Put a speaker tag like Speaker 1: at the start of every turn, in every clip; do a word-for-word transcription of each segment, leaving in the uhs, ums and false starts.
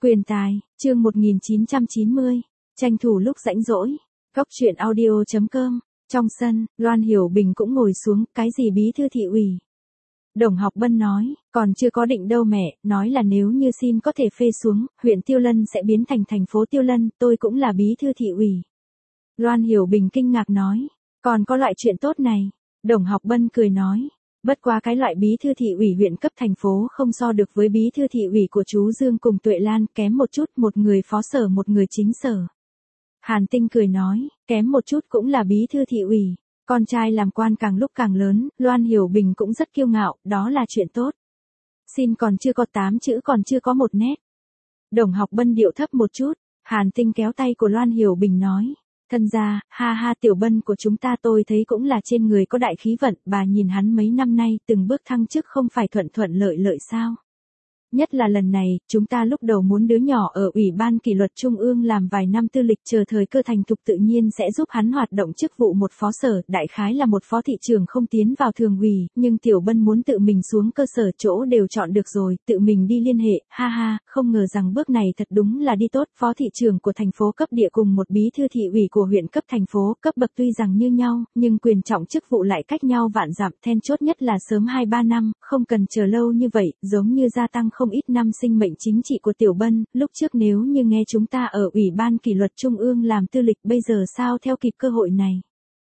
Speaker 1: Quyền tài, chương một nghìn chín trăm chín mươi, tranh thủ lúc rảnh rỗi. Cốc truyện audio chấm com. Trong sân, Loan Hiểu Bình cũng ngồi xuống, cái gì bí thư thị ủy? Đồng Học Bân nói, còn chưa có định đâu mẹ, nói là nếu như xin có thể phê xuống, huyện Tiêu Lân sẽ biến thành thành phố Tiêu Lân, tôi cũng là bí thư thị ủy. Loan Hiểu Bình kinh ngạc nói, còn có loại chuyện tốt này. Đồng Học Bân cười nói, bất quá cái loại bí thư thị ủy huyện cấp thành phố không so được với bí thư thị ủy của chú Dương cùng Tuệ Lan, kém một chút, một người phó sở một người chính sở. Hàn Tinh cười nói, kém một chút cũng là bí thư thị ủy, con trai làm quan càng lúc càng lớn, Loan Hiểu Bình cũng rất kiêu ngạo, đó là chuyện tốt. Xin còn chưa có tám chữ còn chưa có một nét. Đồng Học Bân điệu thấp một chút, Hàn Tinh kéo tay của Loan Hiểu Bình nói, thân gia, ha ha Tiểu Bân của chúng ta tôi thấy cũng là trên người có đại khí vận, bà nhìn hắn mấy năm nay từng bước thăng chức không phải thuận thuận lợi lợi sao. Nhất là lần này, chúng ta lúc đầu muốn đứa nhỏ ở Ủy ban kỷ luật Trung ương làm vài năm tư lịch chờ thời cơ thành thục tự nhiên sẽ giúp hắn hoạt động chức vụ một phó sở, đại khái là một phó thị trưởng không tiến vào thường ủy, nhưng Tiểu Bân muốn tự mình xuống cơ sở chỗ đều chọn được rồi, tự mình đi liên hệ, ha ha, không ngờ rằng bước này thật đúng là đi tốt, phó thị trưởng của thành phố cấp địa cùng một bí thư thị ủy của huyện cấp thành phố, cấp bậc tuy rằng như nhau, nhưng quyền trọng chức vụ lại cách nhau vạn dặm, then chốt nhất là sớm hai ba năm, không cần chờ lâu như vậy, giống như gia tăng không ít năm sinh mệnh chính trị của Tiểu Bân, lúc trước nếu như nghe chúng ta ở Ủy ban kỷ luật Trung ương làm tư lịch bây giờ sao theo kịp cơ hội này.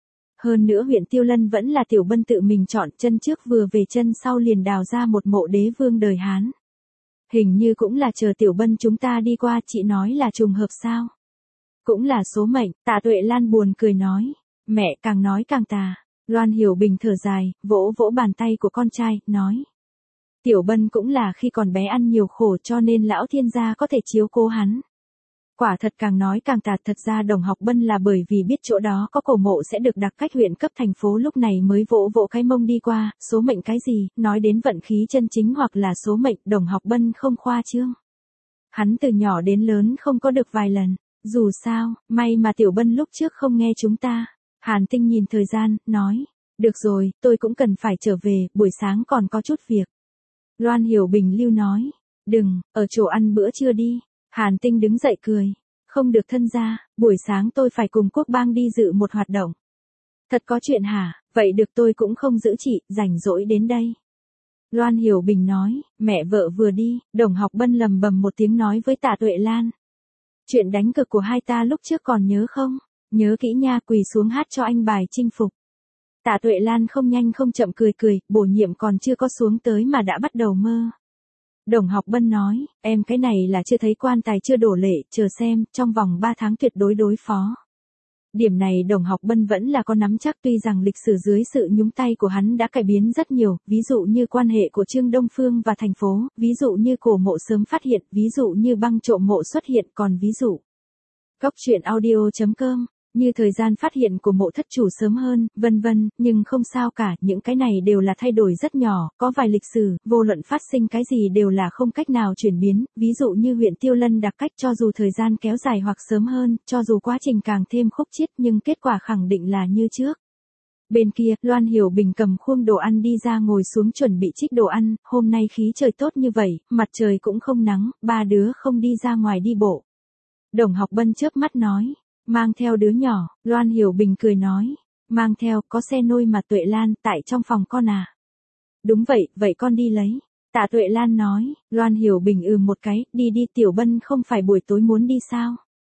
Speaker 1: Hơn nữa huyện Tiêu Lân vẫn là Tiểu Bân tự mình chọn, chân trước vừa về chân sau liền đào ra một mộ đế vương đời Hán. Hình như cũng là chờ Tiểu Bân chúng ta đi qua, chị nói là trùng hợp sao? Cũng là số mệnh, Tạ Tuệ Lan buồn cười nói, mẹ càng nói càng tà. Loan Hiểu Bình thở dài, vỗ vỗ bàn tay của con trai, nói. Tiểu Bân cũng là khi còn bé ăn nhiều khổ cho nên lão thiên gia có thể chiếu cố hắn. Quả thật càng nói càng tà, thật ra Đồng Học Bân là bởi vì biết chỗ đó có cổ mộ sẽ được đặt cách huyện cấp thành phố lúc này mới vỗ vỗ cái mông đi qua, số mệnh cái gì, nói đến vận khí chân chính hoặc là số mệnh, Đồng Học Bân không khoa trương. Hắn từ nhỏ đến lớn không có được vài lần, dù sao, may mà Tiểu Bân lúc trước không nghe chúng ta. Hàn Tinh nhìn thời gian, nói, được rồi, tôi cũng cần phải trở về, buổi sáng còn có chút việc. Loan Hiểu Bình lưu nói, đừng, ở chỗ ăn bữa trưa đi. Hàn Tinh đứng dậy cười, không được thân gia, buổi sáng tôi phải cùng Quốc Bang đi dự một hoạt động. Thật có chuyện hả, vậy được tôi cũng không giữ chị, rảnh rỗi đến đây. Loan Hiểu Bình nói, mẹ vợ vừa đi, Đồng Học Bân lầm bầm một tiếng nói với Tạ Tuệ Lan. Chuyện đánh cược của hai ta lúc trước còn nhớ không? Nhớ kỹ nha, quỳ xuống hát cho anh bài chinh phục. Tạ Tuệ Lan không nhanh không chậm cười cười, bổ nhiệm còn chưa có xuống tới mà đã bắt đầu mơ. Đồng Học Bân nói, em cái này là chưa thấy quan tài chưa đổ lệ, chờ xem, trong vòng ba tháng tuyệt đối đối phó. Điểm này Đồng Học Bân vẫn là có nắm chắc, tuy rằng lịch sử dưới sự nhúng tay của hắn đã cải biến rất nhiều, ví dụ như quan hệ của Trương Đông Phương và thành phố, ví dụ như cổ mộ sớm phát hiện, ví dụ như băng trộm mộ xuất hiện, còn ví dụ. Cốc truyện audio chấm com. Như thời gian phát hiện của mộ thất chủ sớm hơn, vân vân, nhưng không sao cả, những cái này đều là thay đổi rất nhỏ, có vài lịch sử, vô luận phát sinh cái gì đều là không cách nào chuyển biến, ví dụ như huyện Tiêu Lân đặc cách cho dù thời gian kéo dài hoặc sớm hơn, cho dù quá trình càng thêm khúc chiết nhưng kết quả khẳng định là như trước. Bên kia, Loan Hiểu Bình cầm khuôn đồ ăn đi ra ngồi xuống chuẩn bị trích đồ ăn, hôm nay khí trời tốt như vậy, mặt trời cũng không nắng, ba đứa không đi ra ngoài đi bộ. Đồng Học Bân chớp mắt nói. Mang theo đứa nhỏ, Loan Hiểu Bình cười nói, mang theo, có xe nôi mà Tuệ Lan, tại trong phòng con à? Đúng vậy, vậy con đi lấy. Tạ Tuệ Lan nói, Loan Hiểu Bình ừ một cái, đi đi Tiểu Bân không phải buổi tối muốn đi sao?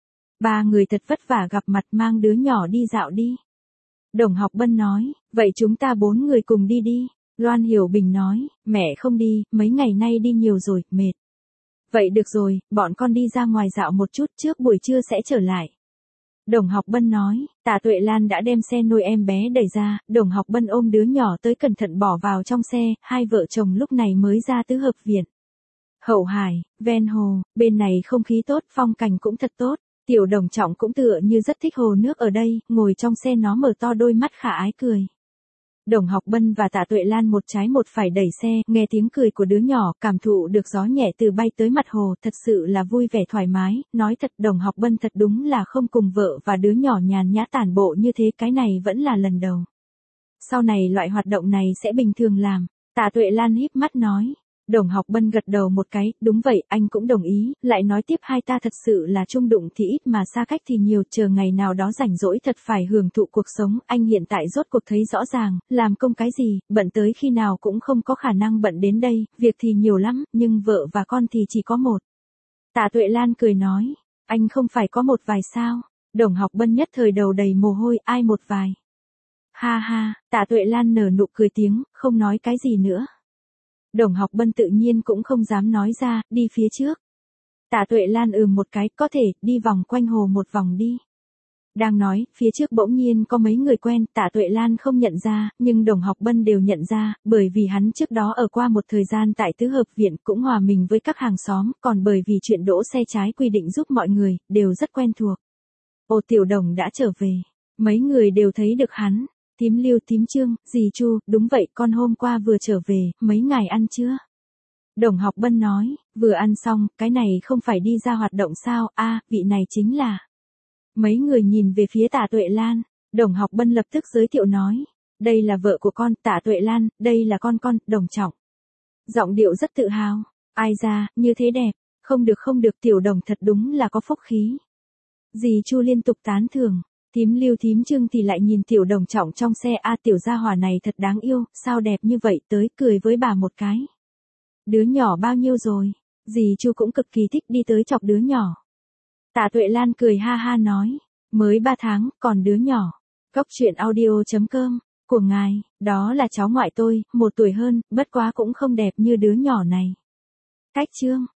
Speaker 1: Ba người thật vất vả gặp mặt mang đứa nhỏ đi dạo đi. Đồng Học Bân nói, vậy chúng ta bốn người cùng đi đi. Loan Hiểu Bình nói, mẹ không đi, mấy ngày nay đi nhiều rồi, mệt. Vậy được rồi, bọn con đi ra ngoài dạo một chút trước buổi trưa sẽ trở lại. Đồng Học Bân nói, Tạ Tuệ Lan đã đem xe nuôi em bé đẩy ra, Đồng Học Bân ôm đứa nhỏ tới cẩn thận bỏ vào trong xe, hai vợ chồng lúc này mới ra tứ hợp viện. Hậu Hải, ven hồ, bên này không khí tốt, phong cảnh cũng thật tốt, Tiểu Đồng Trọng cũng tựa như rất thích hồ nước ở đây, ngồi trong xe nó mở to đôi mắt khả ái cười. Đồng Học Bân và Tạ Tuệ Lan một trái một phải đẩy xe, nghe tiếng cười của đứa nhỏ, cảm thụ được gió nhẹ từ bay tới mặt hồ, thật sự là vui vẻ thoải mái, nói thật Đồng Học Bân thật đúng là không cùng vợ và đứa nhỏ nhàn nhã tản bộ như thế, cái này vẫn là lần đầu. Sau này loại hoạt động này sẽ bình thường làm, Tạ Tuệ Lan híp mắt nói, Đồng Học Bân gật đầu một cái, đúng vậy, anh cũng đồng ý, lại nói tiếp hai ta thật sự là chung đụng thì ít mà xa cách thì nhiều, chờ ngày nào đó rảnh rỗi thật phải hưởng thụ cuộc sống, anh hiện tại rốt cuộc thấy rõ ràng, làm công cái gì, bận tới khi nào cũng không có khả năng bận đến đây, việc thì nhiều lắm, nhưng vợ và con thì chỉ có một. Tạ Tuệ Lan cười nói, anh không phải có một vài sao, Đồng Học Bân nhất thời đầu đầy mồ hôi, ai một vài. Ha ha, Tạ Tuệ Lan nở nụ cười tiếng, không nói cái gì nữa. Đồng Học Bân tự nhiên cũng không dám nói ra, đi phía trước. Tạ Tuệ Lan ừm một cái, có thể, đi vòng quanh hồ một vòng đi. Đang nói, phía trước bỗng nhiên có mấy người quen, Tạ Tuệ Lan không nhận ra, nhưng Đồng Học Bân đều nhận ra, bởi vì hắn trước đó ở qua một thời gian tại tứ hợp viện cũng hòa mình với các hàng xóm, còn bởi vì chuyện đỗ xe trái quy định giúp mọi người, đều rất quen thuộc. Ồ Tiểu Đồng đã trở về, mấy người đều thấy được hắn. Thím Lưu, thím Trương, dì Chu, đúng vậy, con hôm qua vừa trở về, mấy ngày ăn chưa? Đồng Học Bân nói, vừa ăn xong, cái này không phải đi ra hoạt động sao, a, à, vị này chính là. Mấy người nhìn về phía Tạ Tuệ Lan, Đồng Học Bân lập tức giới thiệu nói, đây là vợ của con, Tạ Tuệ Lan, đây là con con, Đồng Trọng. Giọng điệu rất tự hào, ai ra, như thế đẹp, không được không được, Tiểu Đồng thật đúng là có phúc khí. Dì Chu liên tục tán thưởng. Thím Lưu thím Trương thì lại nhìn Tiểu Đồng Trọng trong xe, a tiểu gia hỏa này thật đáng yêu, sao đẹp như vậy, tới cười với bà một cái. Đứa nhỏ bao nhiêu rồi? Dì Chu cũng cực kỳ thích đi tới chọc đứa nhỏ. Tạ Tuệ Lan cười ha ha nói, mới ba tháng, còn đứa nhỏ. Cốc truyện audio chấm com, của ngài, đó là cháu ngoại tôi, một tuổi hơn, bất quá cũng không đẹp như đứa nhỏ này. Cách chương.